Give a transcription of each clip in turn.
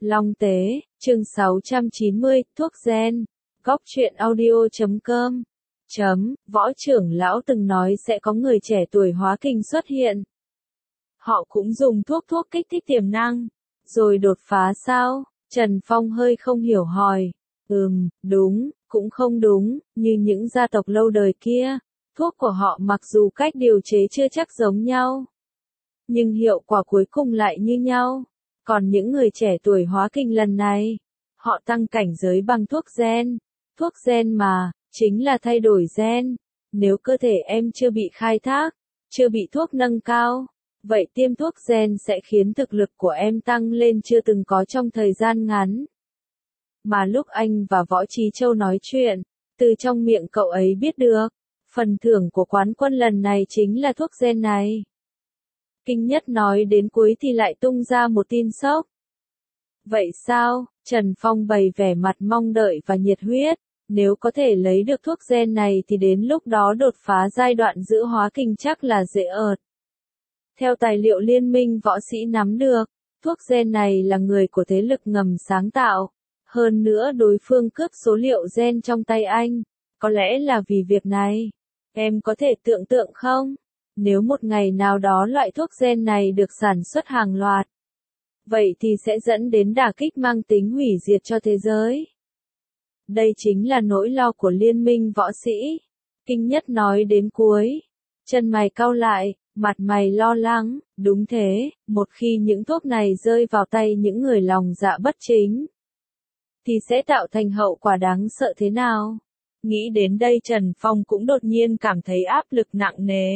Long Tế, chương 690, thuốc gen. Góc truyện audio.com. Võ trưởng lão từng nói sẽ có người trẻ tuổi hóa kinh xuất hiện. Họ cũng dùng thuốc kích thích tiềm năng. Rồi đột phá sao? Trần Phong hơi không hiểu hỏi. Đúng, cũng không đúng, như những gia tộc lâu đời kia. Thuốc của họ mặc dù cách điều chế chưa chắc giống nhau, nhưng hiệu quả cuối cùng lại như nhau. Còn những người trẻ tuổi hóa kinh lần này, họ tăng cảnh giới bằng thuốc gen. Thuốc gen mà, chính là thay đổi gen. Nếu cơ thể em chưa bị khai thác, chưa bị thuốc nâng cao, vậy tiêm thuốc gen sẽ khiến thực lực của em tăng lên chưa từng có trong thời gian ngắn. Mà lúc anh và Võ Trí Châu nói chuyện, từ trong miệng cậu ấy biết được, phần thưởng của quán quân lần này chính là thuốc gen này. Kinh Nhất nói đến cuối thì lại tung ra một tin sốc. Vậy sao? Trần Phong bày vẻ mặt mong đợi và nhiệt huyết. Nếu có thể lấy được thuốc gen này thì đến lúc đó đột phá giai đoạn giữa hóa kinh chắc là dễ ợt. Theo tài liệu liên minh võ sĩ nắm được, thuốc gen này là người của thế lực ngầm sáng tạo. Hơn nữa đối phương cướp số liệu gen trong tay anh. Có lẽ là vì việc này. Em có thể tưởng tượng không? Nếu một ngày nào đó loại thuốc gen này được sản xuất hàng loạt, vậy thì sẽ dẫn đến đả kích mang tính hủy diệt cho thế giới. Đây chính là nỗi lo của liên minh võ sĩ. Kinh Nhất nói đến cuối. Chân mày cau lại, mặt mày lo lắng. Đúng thế, một khi những thuốc này rơi vào tay những người lòng dạ bất chính, thì sẽ tạo thành hậu quả đáng sợ thế nào? Nghĩ đến đây Trần Phong cũng đột nhiên cảm thấy áp lực nặng nề.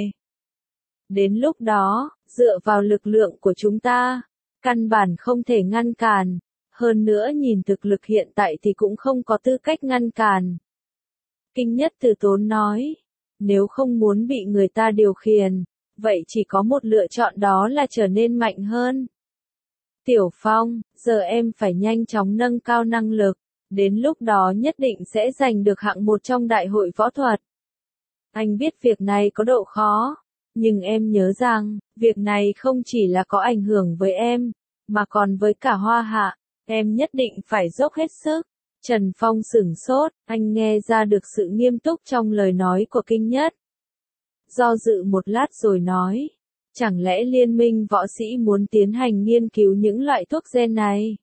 Đến lúc đó, dựa vào lực lượng của chúng ta, căn bản không thể ngăn cản. Hơn nữa nhìn thực lực hiện tại thì cũng không có tư cách ngăn cản. Kinh Nhất từ tốn nói, nếu không muốn bị người ta điều khiển, vậy chỉ có một lựa chọn, đó là trở nên mạnh hơn. Tiểu Phong, giờ em phải nhanh chóng nâng cao năng lực, đến lúc đó nhất định sẽ giành được hạng một trong đại hội võ thuật. Anh biết việc này có độ khó, nhưng em nhớ rằng, việc này không chỉ là có ảnh hưởng với em, mà còn với cả Hoa Hạ. Em nhất định phải dốc hết sức. Trần Phong sửng sốt, anh nghe ra được sự nghiêm túc trong lời nói của Kinh Nhất. Do dự một lát rồi nói, chẳng lẽ liên minh võ sĩ muốn tiến hành nghiên cứu những loại thuốc gen này?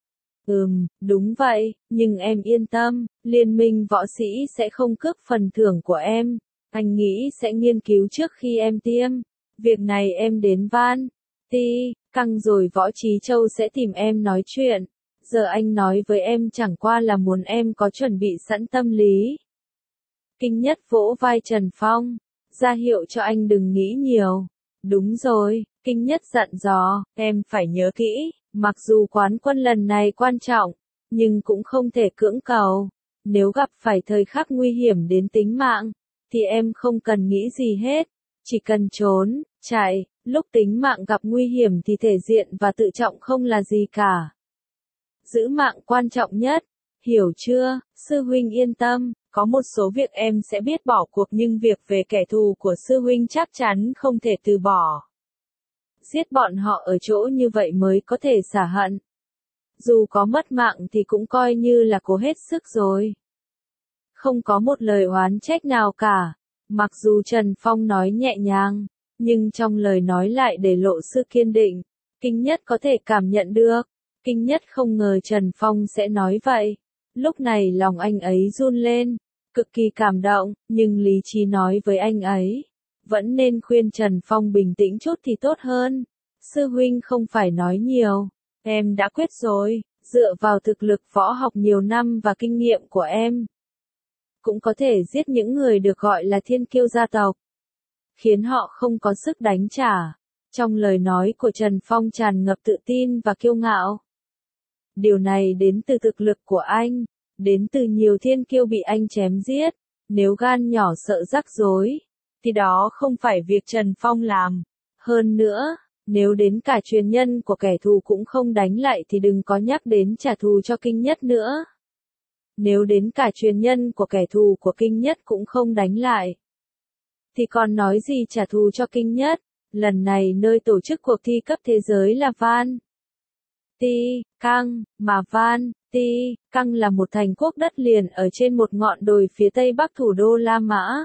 Đúng vậy, nhưng em yên tâm, liên minh võ sĩ sẽ không cướp phần thưởng của em. Anh nghĩ sẽ nghiên cứu trước khi em tiêm. Việc này em đến Van Căng rồi Võ Trí Châu sẽ tìm em nói chuyện. Giờ anh nói với em chẳng qua là muốn em có chuẩn bị sẵn tâm lý. Kinh Nhất vỗ vai Trần Phong, ra hiệu cho anh đừng nghĩ nhiều. Đúng rồi, Kinh Nhất dặn dò, em phải nhớ kỹ, mặc dù quán quân lần này quan trọng, nhưng cũng không thể cưỡng cầu. Nếu gặp phải thời khắc nguy hiểm đến tính mạng, thì em không cần nghĩ gì hết, chỉ cần trốn, chạy. Lúc tính mạng gặp nguy hiểm thì thể diện và tự trọng không là gì cả. Giữ mạng quan trọng nhất, hiểu chưa? Sư huynh yên tâm, có một số việc em sẽ biết bỏ cuộc, nhưng việc về kẻ thù của sư huynh chắc chắn không thể từ bỏ. Giết bọn họ ở chỗ như vậy mới có thể xả hận. Dù có mất mạng thì cũng coi như là cố hết sức rồi. Không có một lời oán trách nào cả. Mặc dù Trần Phong nói nhẹ nhàng, nhưng trong lời nói lại để lộ sự kiên định. Kinh Nhất có thể cảm nhận được. Kinh Nhất không ngờ Trần Phong sẽ nói vậy. Lúc này lòng anh ấy run lên, cực kỳ cảm động, nhưng lý trí nói với anh ấy, vẫn nên khuyên Trần Phong bình tĩnh chút thì tốt hơn. Sư huynh không phải nói nhiều, em đã quyết rồi, dựa vào thực lực võ học nhiều năm và kinh nghiệm của em, cũng có thể giết những người được gọi là thiên kiêu gia tộc, khiến họ không có sức đánh trả. Trong lời nói của Trần Phong tràn ngập tự tin và kiêu ngạo. Điều này đến từ thực lực của anh, đến từ nhiều thiên kiêu bị anh chém giết. Nếu gan nhỏ sợ rắc rối, thì đó không phải việc Trần Phong làm. Hơn nữa, nếu đến cả truyền nhân của kẻ thù cũng không đánh lại thì đừng có nhắc đến trả thù cho Kinh Nhất nữa. Nếu đến cả truyền nhân của kẻ thù của Kinh Nhất cũng không đánh lại, thì còn nói gì trả thù cho Kinh Nhất. Lần này nơi tổ chức cuộc thi cấp thế giới là Van Ti, Căng, mà Van, Ti, Căng là một thành quốc đất liền ở trên một ngọn đồi phía tây bắc thủ đô La Mã.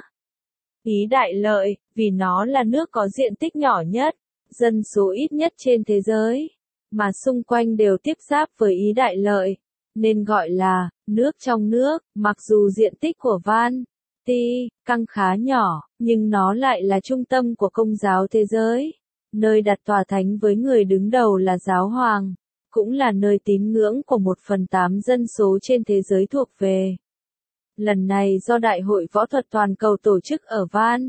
Ý Đại Lợi, vì nó là nước có diện tích nhỏ nhất, dân số ít nhất trên thế giới, mà xung quanh đều tiếp giáp với Ý Đại Lợi, nên gọi là nước trong nước. Mặc dù diện tích của Van, Ti, Căng khá nhỏ, nhưng nó lại là trung tâm của Công giáo thế giới, nơi đặt tòa thánh với người đứng đầu là giáo hoàng, cũng là nơi tín ngưỡng của 1/8 dân số trên thế giới thuộc về. Lần này do Đại hội Võ thuật Toàn cầu tổ chức ở Van,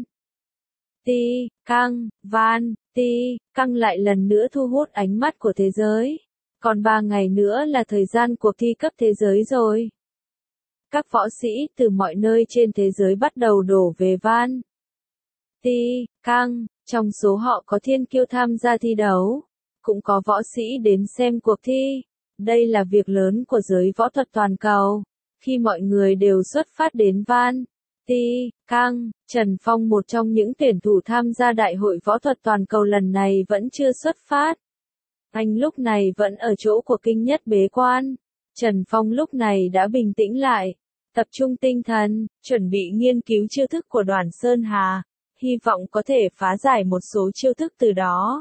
Ti, Căng, Van, Ti, Căng lại lần nữa thu hút ánh mắt của thế giới. Còn 3 ngày nữa là thời gian cuộc thi cấp thế giới rồi. Các võ sĩ từ mọi nơi trên thế giới bắt đầu đổ về Van, Ti, Căng, trong số họ có thiên kiêu tham gia thi đấu, cũng có võ sĩ đến xem cuộc thi. Đây là việc lớn của giới võ thuật toàn cầu, khi mọi người đều xuất phát đến Van, Ti, Căng. Trần Phong, một trong những tuyển thủ tham gia Đại hội Võ thuật Toàn cầu lần này, vẫn chưa xuất phát. Anh lúc này vẫn ở chỗ của Kinh Nhất bế quan. Trần Phong lúc này đã bình tĩnh lại, tập trung tinh thần, chuẩn bị nghiên cứu chiêu thức của Đoàn Sơn Hà, hy vọng có thể phá giải một số chiêu thức từ đó,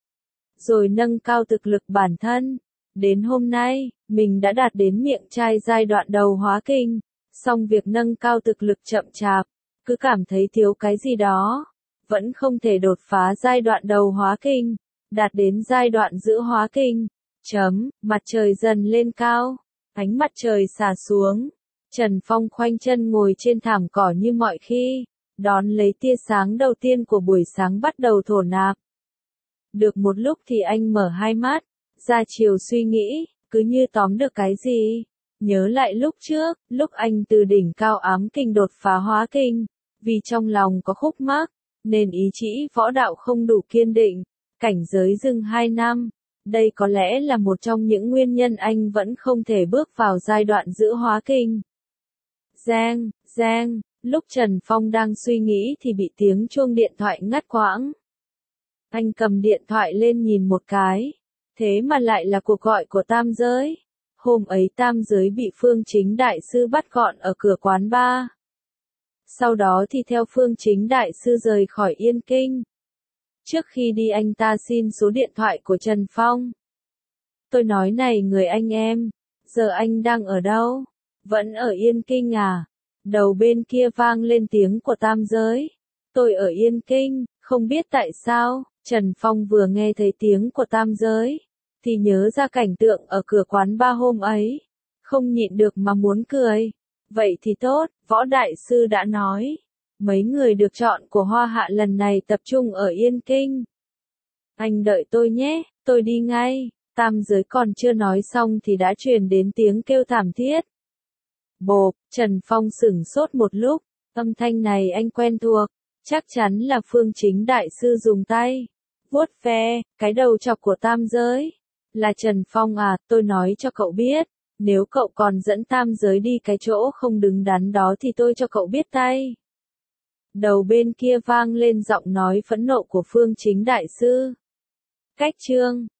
rồi nâng cao thực lực bản thân. Đến hôm nay, mình đã đạt đến miệng chai giai đoạn đầu hóa kinh, song việc nâng cao thực lực chậm chạp, cứ cảm thấy thiếu cái gì đó, vẫn không thể đột phá giai đoạn đầu hóa kinh, đạt đến giai đoạn giữa hóa kinh. Mặt trời dần lên cao, ánh mặt trời xả xuống, Trần Phong khoanh chân ngồi trên thảm cỏ như mọi khi, đón lấy tia sáng đầu tiên của buổi sáng bắt đầu thổ nạp. Được một lúc thì anh mở hai mắt, ra chiều suy nghĩ, cứ như tóm được cái gì. Nhớ lại lúc trước, lúc anh từ đỉnh cao ám kinh đột phá hóa kinh, vì trong lòng có khúc mắc, nên ý chí võ đạo không đủ kiên định, cảnh giới dừng 2 năm. Đây có lẽ là một trong những nguyên nhân anh vẫn không thể bước vào giai đoạn giữa hóa kinh. Giang, lúc Trần Phong đang suy nghĩ thì bị tiếng chuông điện thoại ngắt quãng. Anh cầm điện thoại lên nhìn một cái, thế mà lại là cuộc gọi của Tam Giới. Hôm ấy Tam Giới bị Phương Chính Đại Sư bắt gọn ở cửa quán bar. Sau đó thì theo Phương Chính Đại Sư rời khỏi Yên Kinh. Trước khi đi anh ta xin số điện thoại của Trần Phong. Tôi nói này người anh em, giờ anh đang ở đâu? Vẫn ở Yên Kinh à? Đầu bên kia vang lên tiếng của Tam Giới. Tôi ở Yên Kinh, không biết tại sao. Trần Phong vừa nghe thấy tiếng của Tam Giới, thì nhớ ra cảnh tượng ở cửa quán bar hôm ấy. Không nhịn được mà muốn cười. Vậy thì tốt, Võ Đại Sư đã nói. Mấy người được chọn của Hoa Hạ lần này tập trung ở Yên Kinh. Anh đợi tôi nhé, tôi đi ngay. Tam Giới còn chưa nói xong thì đã truyền đến tiếng kêu thảm thiết. Bộp, Trần Phong sửng sốt một lúc, âm thanh này anh quen thuộc, chắc chắn là Phương Chính Đại Sư dùng tay vuốt ve cái đầu chọc của Tam Giới. Là Trần Phong à, tôi nói cho cậu biết, nếu cậu còn dẫn Tam Giới đi cái chỗ không đứng đắn đó thì tôi cho cậu biết tay. Đầu bên kia vang lên giọng nói phẫn nộ của Phương Chính Đại Sư. Cách chương